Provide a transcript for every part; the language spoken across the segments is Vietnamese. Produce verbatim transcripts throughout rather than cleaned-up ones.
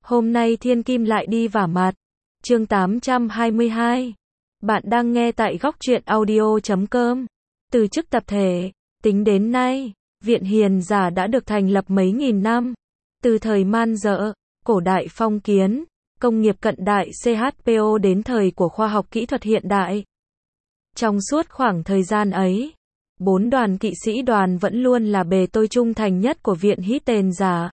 Hôm nay thiên kim lại đi vả mặt. Chương tám trăm hai mươi hai. Bạn đang nghe tại góc truyện audio chấm com. Từ chức tập thể, tính đến nay, Viện Hiền Giả đã được thành lập mấy nghìn năm. Từ thời man dợ, cổ đại phong kiến, công nghiệp cận đại xê hát pê ô đến thời của khoa học kỹ thuật hiện đại. Trong suốt khoảng thời gian ấy, bốn đoàn kỵ sĩ đoàn vẫn luôn là bề tôi trung thành nhất của Viện Hiền Giả.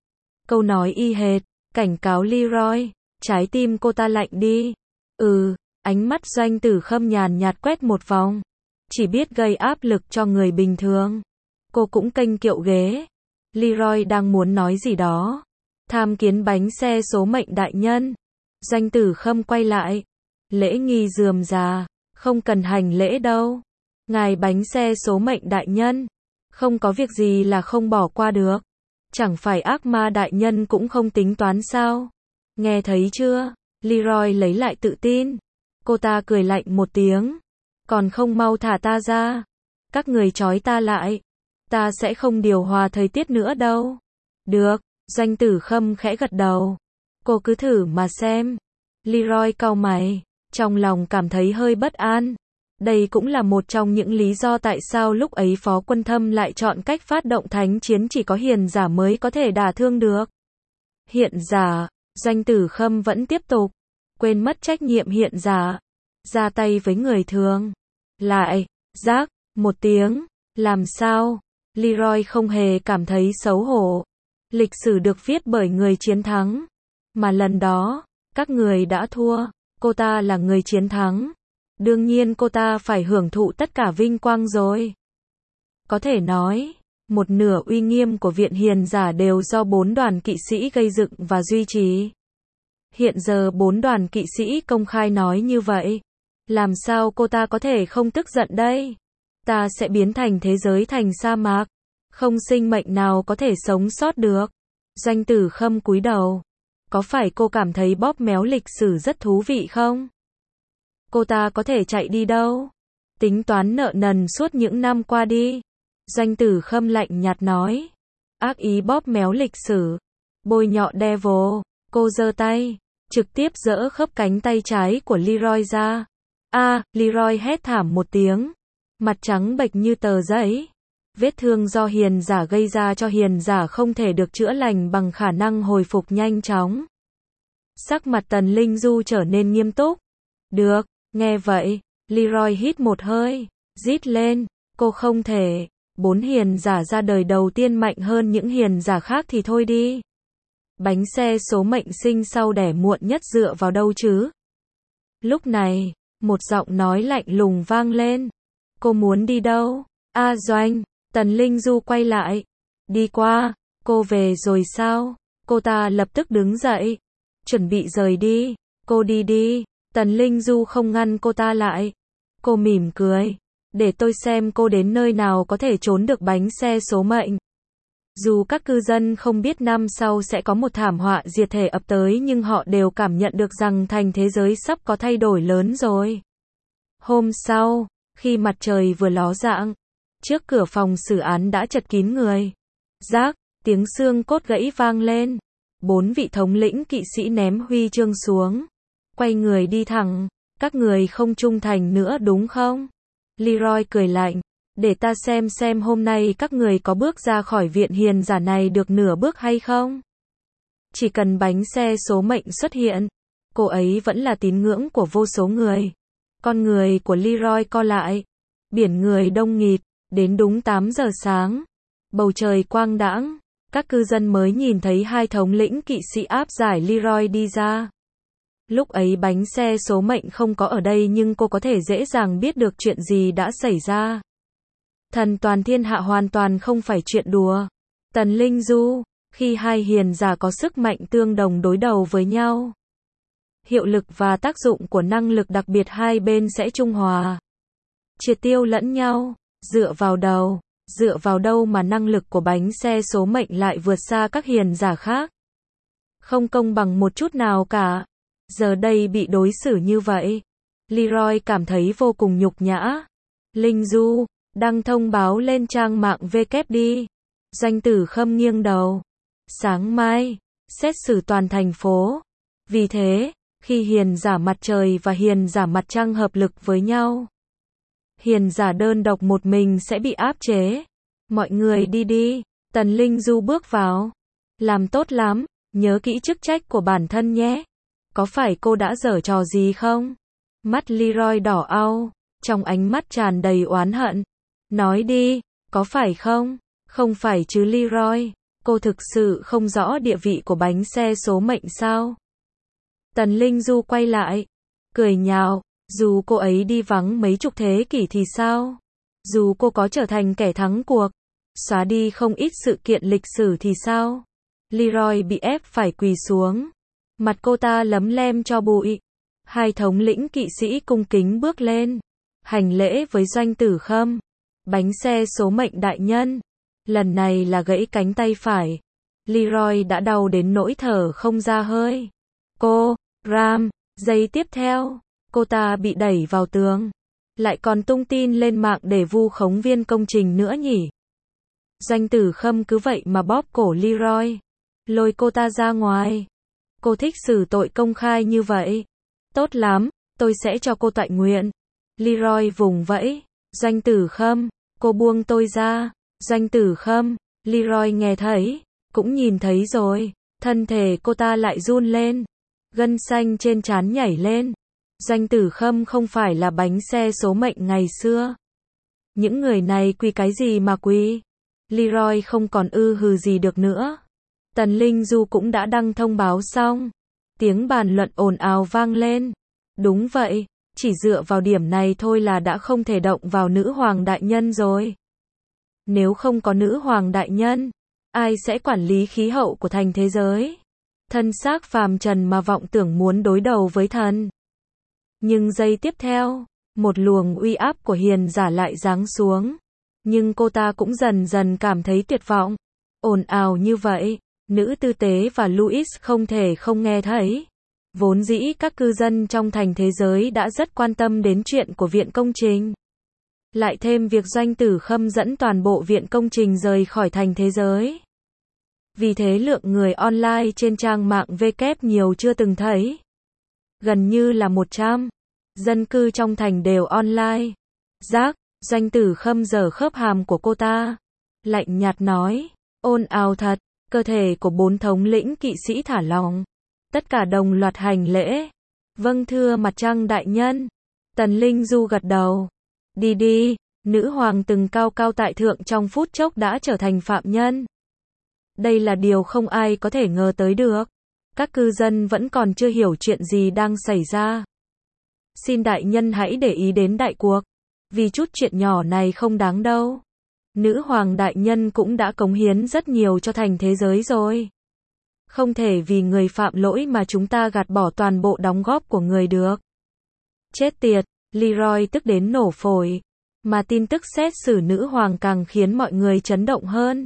Câu nói y hệt, cảnh cáo Leroy, trái tim cô ta lạnh đi. Ừ, ánh mắt Doanh Tử Khâm nhàn nhạt quét một vòng, chỉ biết gây áp lực cho người bình thường. Cô cũng kênh kiệu ghế. Leroy đang muốn nói gì đó. Tham kiến bánh xe số mệnh đại nhân. Doanh Tử Khâm quay lại. Lễ nghi rườm rà, không cần hành lễ đâu. Ngài bánh xe số mệnh đại nhân, không có việc gì là không bỏ qua được. Chẳng phải ác ma đại nhân cũng không tính toán sao? Nghe thấy chưa? Leroy lấy lại tự tin. Cô ta cười lạnh một tiếng. Còn không mau thả ta ra. Các người trói ta lại. Ta sẽ không điều hòa thời tiết nữa đâu. Được, Doanh Tử Khâm khẽ gật đầu. Cô cứ thử mà xem. Leroy cau mày, trong lòng cảm thấy hơi bất an. Đây cũng là một trong những lý do tại sao lúc ấy Phó Quân Thâm lại chọn cách phát động thánh chiến chỉ có hiền giả mới có thể đả thương được. Hiện giả, Doanh Tử Khâm vẫn tiếp tục, quên mất trách nhiệm hiện giả, ra tay với người thường. Lại, rác, một tiếng, làm sao? Leroy không hề cảm thấy xấu hổ. Lịch sử được viết bởi người chiến thắng, mà lần đó, các người đã thua, cô ta là người chiến thắng. Đương nhiên cô ta phải hưởng thụ tất cả vinh quang rồi. Có thể nói, một nửa uy nghiêm của Viện Hiền Giả đều do bốn đoàn kỵ sĩ gây dựng và duy trì. Hiện giờ bốn đoàn kỵ sĩ công khai nói như vậy. Làm sao cô ta có thể không tức giận đây? Ta sẽ biến thành thế giới thành sa mạc. Không sinh mệnh nào có thể sống sót được. Doanh Tử Khâm cúi đầu. Có phải cô cảm thấy bóp méo lịch sử rất thú vị không? Cô ta có thể chạy đi đâu? Tính toán nợ nần suốt những năm qua đi. Doanh Tử Khâm lạnh nhạt nói. Ác ý bóp méo lịch sử. Bôi nhọ Devil. Cô giơ tay, trực tiếp giỡ khớp cánh tay trái của Leroy ra. A, à, Leroy hét thảm một tiếng. Mặt trắng bệch như tờ giấy. Vết thương do hiền giả gây ra cho hiền giả không thể được chữa lành bằng khả năng hồi phục nhanh chóng. Sắc mặt Tần Linh Du trở nên nghiêm túc. Được, nghe vậy, Leroy hít một hơi, rít lên, cô không thể. Bốn hiền giả ra đời đầu tiên mạnh hơn những hiền giả khác thì thôi đi. Bánh xe số mệnh sinh sau đẻ muộn nhất dựa vào đâu chứ? Lúc này, một giọng nói lạnh lùng vang lên. Cô muốn đi đâu? A à, Doanh, Tần Linh Du quay lại. Đi qua, cô về rồi sao? Cô ta lập tức đứng dậy, chuẩn bị rời đi. Cô đi đi. Tần Linh Du không ngăn cô ta lại. Cô mỉm cười. Để tôi xem cô đến nơi nào có thể trốn được bánh xe số mệnh. Dù các cư dân không biết năm sau sẽ có một thảm họa diệt thể ập tới nhưng họ đều cảm nhận được rằng thành thế giới sắp có thay đổi lớn rồi. Hôm sau, khi mặt trời vừa ló dạng, trước cửa phòng xử án đã chật kín người. Rác, tiếng xương cốt gãy vang lên. Bốn vị thống lĩnh kỵ sĩ ném huy chương xuống. Quay người đi thẳng. Các người không trung thành nữa đúng không? Leroy cười lạnh. Để ta xem xem hôm nay các người có bước ra khỏi Viện Hiền Giả này được nửa bước hay không? Chỉ cần bánh xe số mệnh xuất hiện, cô ấy vẫn là tín ngưỡng của vô số người. Con người của Leroy co lại. Biển người đông nghịt, đến đúng tám giờ sáng. Bầu trời quang đãng, các cư dân mới nhìn thấy hai thống lĩnh kỵ sĩ áp giải Leroy đi ra. Lúc ấy bánh xe số mệnh không có ở đây nhưng cô có thể dễ dàng biết được chuyện gì đã xảy ra. Thần toàn thiên hạ hoàn toàn không phải chuyện đùa. Tần Linh Du, khi hai hiền giả có sức mạnh tương đồng đối đầu với nhau, hiệu lực và tác dụng của năng lực đặc biệt hai bên sẽ trung hòa, triệt tiêu lẫn nhau. Dựa vào đầu, dựa vào đâu mà năng lực của bánh xe số mệnh lại vượt xa các hiền giả khác? Không công bằng một chút nào cả. Giờ đây bị đối xử như vậy, Leroy cảm thấy vô cùng nhục nhã. Linh Du, đăng thông báo lên trang mạng vê kép đi. Doanh Tử Khâm nghiêng đầu. Sáng mai, xét xử toàn thành phố. Vì thế, khi hiền giả mặt trời và hiền giả mặt trăng hợp lực với nhau, hiền giả đơn độc một mình sẽ bị áp chế. Mọi người đi đi. Tần Linh Du bước vào. Làm tốt lắm, nhớ kỹ chức trách của bản thân nhé. Có phải cô đã giở trò gì không? Mắt Leroy đỏ au, trong ánh mắt tràn đầy oán hận. Nói đi, có phải không? Không phải chứ Leroy, cô thực sự không rõ địa vị của bánh xe số mệnh sao? Tần Linh Du quay lại, cười nhạo, dù cô ấy đi vắng mấy chục thế kỷ thì sao? Dù cô có trở thành kẻ thắng cuộc, xóa đi không ít sự kiện lịch sử thì sao? Leroy bị ép phải quỳ xuống. Mặt cô ta lấm lem cho bụi. Hai thống lĩnh kỵ sĩ cung kính bước lên, hành lễ với Doanh Tử Khâm. Bánh xe số mệnh đại nhân. Lần này là gãy cánh tay phải. Leroy đã đau đến nỗi thở không ra hơi. Cô, Ram, giây tiếp theo, cô ta bị đẩy vào tường. Lại còn tung tin lên mạng để vu khống viên công trình nữa nhỉ? Doanh Tử Khâm cứ vậy mà bóp cổ Leroy, lôi cô ta ra ngoài. Cô thích xử tội công khai như vậy. Tốt lắm, tôi sẽ cho cô tọa nguyện. Leroy vùng vẫy. Doanh Tử Khâm, cô buông tôi ra. Doanh Tử Khâm, Leroy nghe thấy, cũng nhìn thấy rồi. Thân thể cô ta lại run lên. Gân xanh trên trán nhảy lên. Doanh Tử Khâm không phải là bánh xe số mệnh ngày xưa. Những người này quy cái gì mà quy? Leroy không còn ư hừ gì được nữa. Tần Linh Du cũng đã đăng thông báo xong. Tiếng bàn luận ồn ào vang lên. Đúng vậy, chỉ dựa vào điểm này thôi là đã không thể động vào nữ hoàng đại nhân rồi. Nếu không có nữ hoàng đại nhân, ai sẽ quản lý khí hậu của thành thế giới? Thân xác phàm trần mà vọng tưởng muốn đối đầu với thần. Nhưng giây tiếp theo, một luồng uy áp của hiền giả lại giáng xuống. Nhưng cô ta cũng dần dần cảm thấy tuyệt vọng. Ồn ào như vậy, nữ tư tế và Louis không thể không nghe thấy. Vốn dĩ các cư dân trong thành thế giới đã rất quan tâm đến chuyện của viện công trình. Lại thêm việc Doanh Tử Khâm dẫn toàn bộ viện công trình rời khỏi thành thế giới. Vì thế lượng người online trên trang mạng W nhiều chưa từng thấy. Gần như là một trăm. Dân cư trong thành đều online. Giác, Doanh Tử Khâm giở khớp hàm của cô ta. Lạnh nhạt nói, ồn ào thật, cơ thể của bốn thống lĩnh kỵ sĩ thả lỏng. Tất cả đồng loạt hành lễ. Vâng thưa mặt trăng đại nhân. Tần Linh Du gật đầu. Đi đi, nữ hoàng từng cao cao tại thượng trong phút chốc đã trở thành phạm nhân. Đây là điều không ai có thể ngờ tới được. Các cư dân vẫn còn chưa hiểu chuyện gì đang xảy ra. Xin đại nhân hãy để ý đến đại cuộc. Vì chút chuyện nhỏ này không đáng đâu. Nữ hoàng đại nhân cũng đã cống hiến rất nhiều cho thành thế giới rồi. Không thể vì người phạm lỗi mà chúng ta gạt bỏ toàn bộ đóng góp của người được. Chết tiệt, Leroy tức đến nổ phổi. Mà tin tức xét xử nữ hoàng càng khiến mọi người chấn động hơn.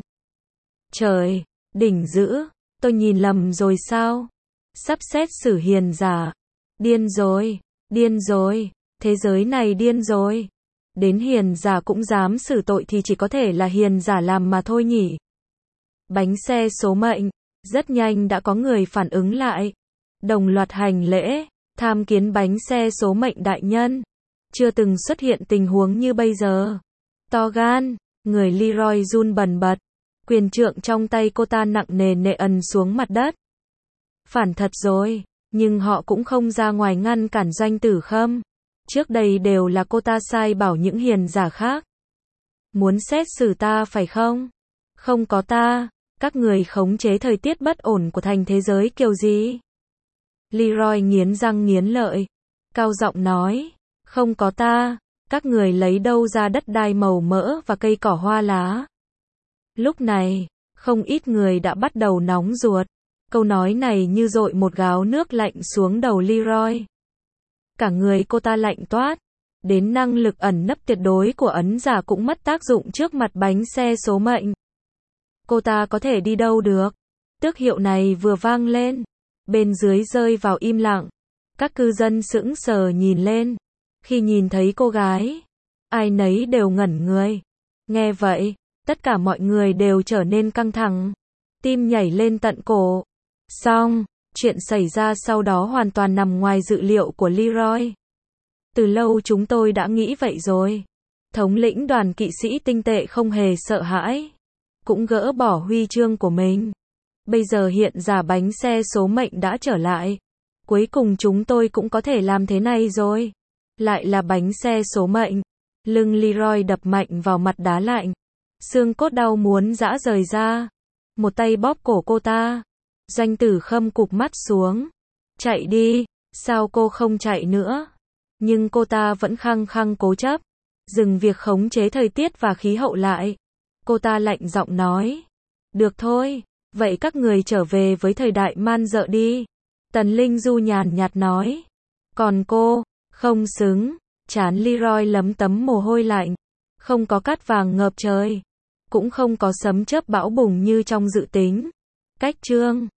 Trời, đỉnh dữ, tôi nhìn lầm rồi sao? Sắp xét xử hiền giả. Điên rồi, điên rồi, thế giới này điên rồi. Đến hiền giả cũng dám xử tội thì chỉ có thể là hiền giả làm mà thôi nhỉ. Bánh xe số mệnh, rất nhanh đã có người phản ứng lại. Đồng loạt hành lễ, tham kiến bánh xe số mệnh đại nhân. Chưa từng xuất hiện tình huống như bây giờ. To gan, người Leroy run bần bật. Quyền trượng trong tay cô ta nặng nề nệ ấn xuống mặt đất. Phản thật rồi, nhưng họ cũng không ra ngoài ngăn cản Doanh Tử Khâm. Trước đây đều là cô ta sai bảo những hiền giả khác. Muốn xét xử ta phải không? Không có ta, các người khống chế thời tiết bất ổn của thành thế giới kiểu gì? Leroy nghiến răng nghiến lợi, cao giọng nói, không có ta, các người lấy đâu ra đất đai màu mỡ và cây cỏ hoa lá? Lúc này, không ít người đã bắt đầu nóng ruột. Câu nói này như dội một gáo nước lạnh xuống đầu Leroy. Cả người cô ta lạnh toát. Đến năng lực ẩn nấp tuyệt đối của ấn giả cũng mất tác dụng trước mặt bánh xe số mệnh. Cô ta có thể đi đâu được? Tước hiệu này vừa vang lên. Bên dưới rơi vào im lặng. Các cư dân sững sờ nhìn lên. Khi nhìn thấy cô gái, ai nấy đều ngẩn người. Nghe vậy, tất cả mọi người đều trở nên căng thẳng. Tim nhảy lên tận cổ. Xong, chuyện xảy ra sau đó hoàn toàn nằm ngoài dự liệu của Leroy. Từ lâu chúng tôi đã nghĩ vậy rồi. Thống lĩnh đoàn kỵ sĩ tinh tệ không hề sợ hãi, cũng gỡ bỏ huy chương của mình. Bây giờ hiện giả bánh xe số mệnh đã trở lại. Cuối cùng chúng tôi cũng có thể làm thế này rồi. Lại là bánh xe số mệnh. Lưng Leroy đập mạnh vào mặt đá lạnh. Xương cốt đau muốn giã rời ra. Một tay bóp cổ cô ta. Doanh tử khâm cụp mắt xuống. Chạy đi, sao cô không chạy nữa? Nhưng cô ta vẫn khăng khăng cố chấp. Dừng việc khống chế thời tiết và khí hậu lại. Cô ta lạnh giọng nói. Được thôi, vậy các người trở về với thời đại man dợ đi. Tần Linh Du nhàn nhạt nói. Còn cô, không xứng. Trán Leroy lấm tấm mồ hôi lạnh. Không có cát vàng ngập trời. Cũng không có sấm chớp bão bùng như trong dự tính. Cách chương